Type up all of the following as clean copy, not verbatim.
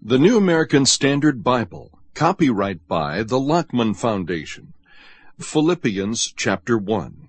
The New American Standard Bible, copyright by the Lockman Foundation. Philippians chapter 1.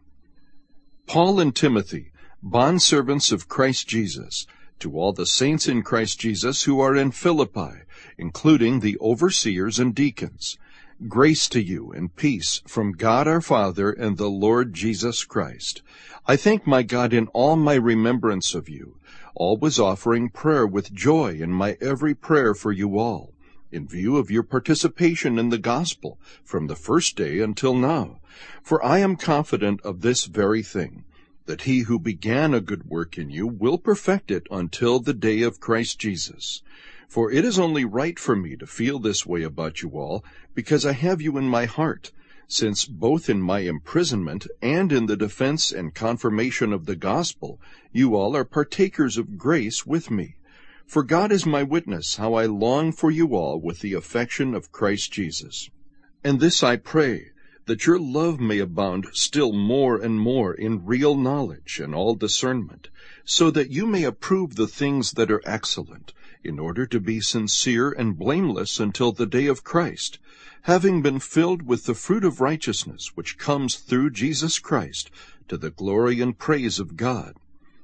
Paul and Timothy, bondservants of Christ Jesus, to all the saints in Christ Jesus who are in Philippi, including the overseers and deacons. Grace to you and peace from God our Father and the Lord Jesus Christ. I thank my God in all my remembrance of you, always offering prayer with joy in my every prayer for you all, in view of your participation in the gospel from the first day until now. For I am confident of this very thing, that he who began a good work in you will perfect it until the day of Christ Jesus. For it is only right for me to feel this way about you all, because I have you in my heart, since both in my imprisonment and in the defense and confirmation of the gospel, you all are partakers of grace with me. For God is my witness how I long for you all with the affection of Christ Jesus. And this I pray, that your love may abound still more and more in real knowledge and all discernment, so that you may approve the things that are excellent, in order to be sincere and blameless until the day of Christ, having been filled with the fruit of righteousness which comes through Jesus Christ, to the glory and praise of God.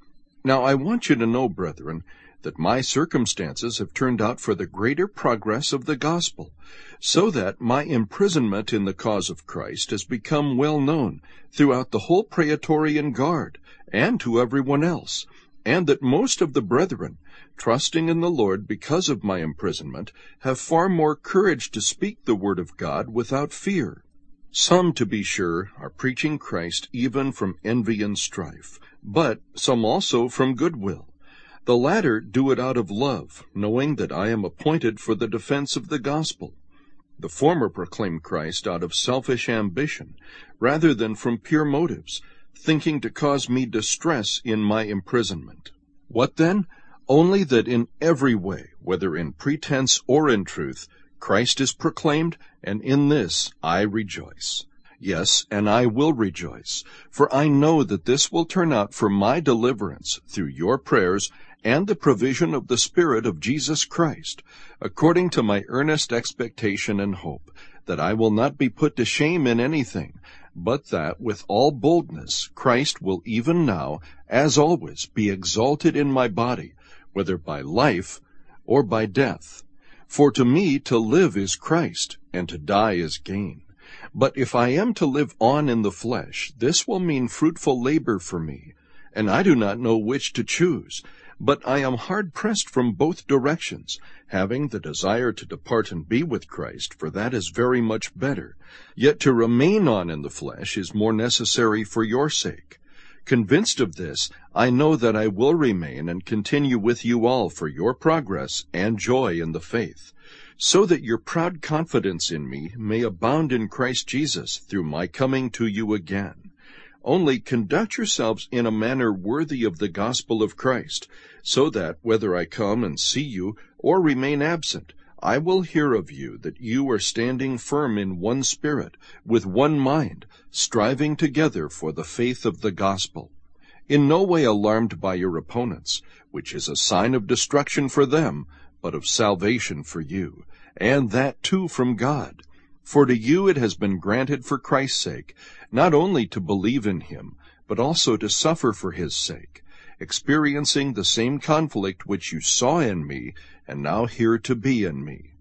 Now I want you to know, brethren, that my circumstances have turned out for the greater progress of the gospel, so that my imprisonment in the cause of Christ has become well known throughout the whole Praetorian Guard, and to everyone else, and that most of the brethren, trusting in the Lord because of my imprisonment, have far more courage to speak the word of God without fear. Some, to be sure, are preaching Christ even from envy and strife, but some also from goodwill. The latter do it out of love, knowing that I am appointed for the defense of the gospel. The former proclaim Christ out of selfish ambition, rather than from pure motives, thinking to cause me distress in my imprisonment. What then? Only that in every way, whether in pretense or in truth, Christ is proclaimed, and in this I rejoice. Yes, and I will rejoice, for I know that this will turn out for my deliverance through your prayers and the provision of the Spirit of Jesus Christ, according to my earnest expectation and hope, that I will not be put to shame in anything, but that with all boldness Christ will even now, as always, be exalted in my body, whether by life or by death. For to me to live is Christ, and to die is gain. But if I am to live on in the flesh, this will mean fruitful labor for me, and I do not know which to choose. But I am hard-pressed from both directions, having the desire to depart and be with Christ, for that is very much better. Yet to remain on in the flesh is more necessary for your sake. Convinced of this, I know that I will remain and continue with you all for your progress and joy in the faith, so that your proud confidence in me may abound in Christ Jesus through my coming to you again. Only conduct yourselves in a manner worthy of the gospel of Christ, so that, whether I come and see you or remain absent, I will hear of you that you are standing firm in one spirit, with one mind, striving together for the faith of the gospel, in no way alarmed by your opponents, which is a sign of destruction for them, but of salvation for you, and that too from God. For to you it has been granted for Christ's sake, not only to believe in him, but also to suffer for his sake, experiencing the same conflict which you saw in me, and now hear to be in me.